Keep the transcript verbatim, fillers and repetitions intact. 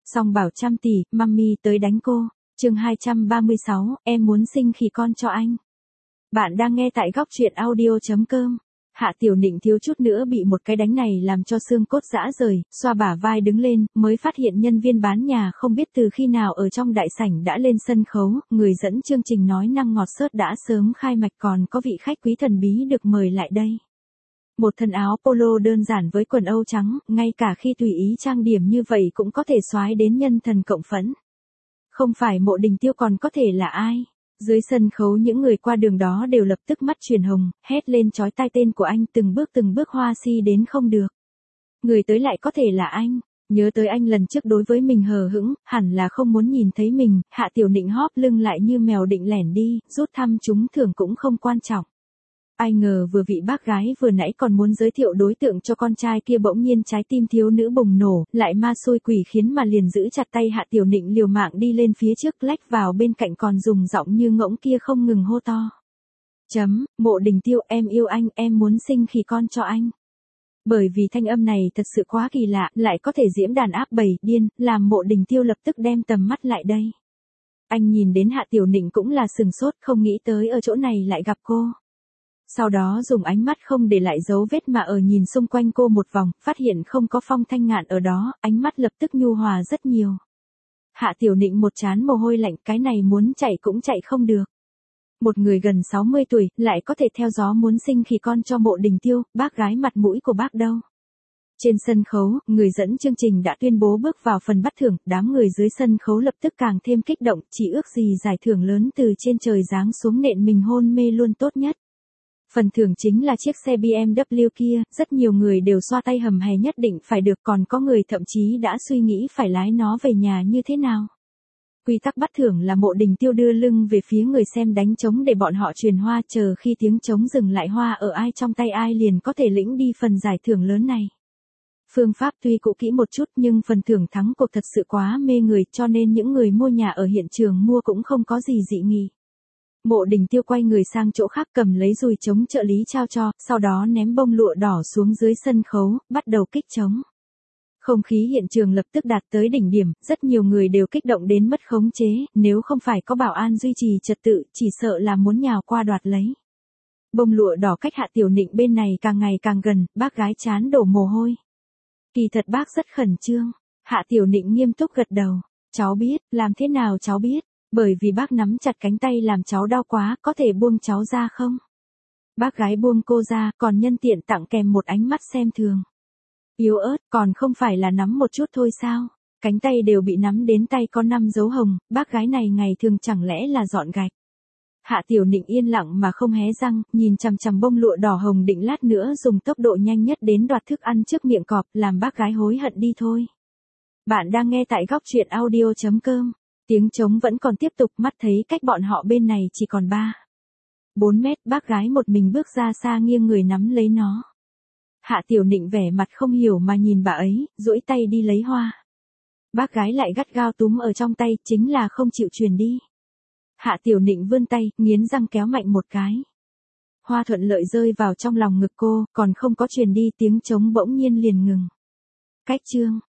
Song bảo trăm tỷ, mummy tới đánh cô. Chương hai trăm ba mươi sáu, em muốn sinh khỉ con cho anh. Bạn đang nghe tại góc truyện audio chấm com. Hạ Tiểu Nịnh thiếu chút nữa bị một cái đánh này làm cho xương cốt rã rời, xoa bả vai đứng lên, mới phát hiện nhân viên bán nhà không biết từ khi nào ở trong đại sảnh đã lên sân khấu, người dẫn chương trình nói năng ngọt xớt đã sớm khai mạch, còn có vị khách quý thần bí được mời lại đây. Một thân áo polo đơn giản với quần âu trắng, ngay cả khi tùy ý trang điểm như vậy cũng có thể soái đến nhân thần cộng phẫn. Không phải Mộ Đình Tiêu còn có thể là ai? Dưới sân khấu những người qua đường đó đều lập tức mắt chuyển hồng, hét lên chói tai tên của anh, từng bước từng bước hoa si đến không được. Người tới lại có thể là anh, nhớ tới anh lần trước đối với mình hờ hững, hẳn là không muốn nhìn thấy mình, Hạ Tiểu Nịnh hóp lưng lại như mèo định lẻn đi, rút thăm trúng thưởng cũng không quan trọng. Ai ngờ vừa vị bác gái vừa nãy còn muốn giới thiệu đối tượng cho con trai kia bỗng nhiên trái tim thiếu nữ bùng nổ, lại ma xui quỷ khiến mà liền giữ chặt tay Hạ Tiểu Nịnh liều mạng đi lên phía trước, lách vào bên cạnh còn dùng giọng như ngỗng kia không ngừng hô to. Chấm, Mộ Đình Tiêu, em yêu anh, em muốn sinh khỉ con cho anh. Bởi vì thanh âm này thật sự quá kỳ lạ, lại có thể diễm đàn áp bầy điên, làm Mộ Đình Tiêu lập tức đem tầm mắt lại đây. Anh nhìn đến Hạ Tiểu Nịnh cũng là sừng sốt, không nghĩ tới ở chỗ này lại gặp cô. Sau đó dùng ánh mắt không để lại dấu vết mà ở nhìn xung quanh cô một vòng, phát hiện không có Phong Thanh Ngạn ở đó, ánh mắt lập tức nhu hòa rất nhiều. Hạ Tiểu Nịnh một trán mồ hôi lạnh, cái này muốn chạy cũng chạy không được. Một người gần sáu mươi tuổi, lại có thể theo gió muốn sinh khỉ con cho Mộ Đình Tiêu, bác gái mặt mũi của bác đâu. Trên sân khấu, người dẫn chương trình đã tuyên bố bước vào phần bắt thưởng, đám người dưới sân khấu lập tức càng thêm kích động, chỉ ước gì giải thưởng lớn từ trên trời giáng xuống nện mình hôn mê luôn tốt nhất. Phần thưởng chính là chiếc xe bê em vê kia, rất nhiều người đều xoa tay hầm hè nhất định phải được, còn có người thậm chí đã suy nghĩ phải lái nó về nhà như thế nào. Quy tắc bắt thưởng là Mộ Đình Tiêu đưa lưng về phía người xem đánh trống để bọn họ truyền hoa, chờ khi tiếng trống dừng lại hoa ở ai trong tay ai liền có thể lĩnh đi phần giải thưởng lớn này. Phương pháp tuy cũ kỹ một chút nhưng phần thưởng thắng cuộc thật sự quá mê người, cho nên những người mua nhà ở hiện trường mua cũng không có gì dị nghị. Mộ Đình Tiêu quay người sang chỗ khác cầm lấy dùi trống trợ lý trao cho, sau đó ném bông lụa đỏ xuống dưới sân khấu, bắt đầu kích trống. Không khí hiện trường lập tức đạt tới đỉnh điểm, rất nhiều người đều kích động đến mất khống chế, nếu không phải có bảo an duy trì trật tự, chỉ sợ là muốn nhào qua đoạt lấy. Bông lụa đỏ cách Hạ Tiểu Nịnh bên này càng ngày càng gần, bác gái chán đổ mồ hôi. Kỳ thật bác rất khẩn trương. Hạ Tiểu Nịnh nghiêm túc gật đầu. Cháu biết, làm thế nào cháu biết? Bởi vì bác nắm chặt cánh tay làm cháu đau quá, có thể buông cháu ra không? Bác gái buông cô ra, còn nhân tiện tặng kèm một ánh mắt xem thường. Yếu ớt, còn không phải là nắm một chút thôi sao? Cánh tay đều bị nắm đến tay có năm dấu hồng, bác gái này ngày thường chẳng lẽ là dọn gạch. Hạ Tiểu Nịnh yên lặng mà không hé răng, nhìn chằm chằm bông lụa đỏ hồng định lát nữa dùng tốc độ nhanh nhất đến đoạt thức ăn trước miệng cọp, làm bác gái hối hận đi thôi. Bạn đang nghe tại góc truyện audio chấm com. Tiếng trống vẫn còn tiếp tục, mắt thấy cách bọn họ bên này chỉ còn ba bốn mét, bác gái một mình bước ra xa nghiêng người nắm lấy nó. Hạ Tiểu Nịnh vẻ mặt không hiểu mà nhìn bà ấy, duỗi tay đi lấy hoa. Bác gái lại gắt gao túm ở trong tay, chính là không chịu truyền đi. Hạ Tiểu Nịnh vươn tay, nghiến răng kéo mạnh một cái. Hoa thuận lợi rơi vào trong lòng ngực cô, còn không có truyền đi, tiếng trống bỗng nhiên liền ngừng. Cách chương,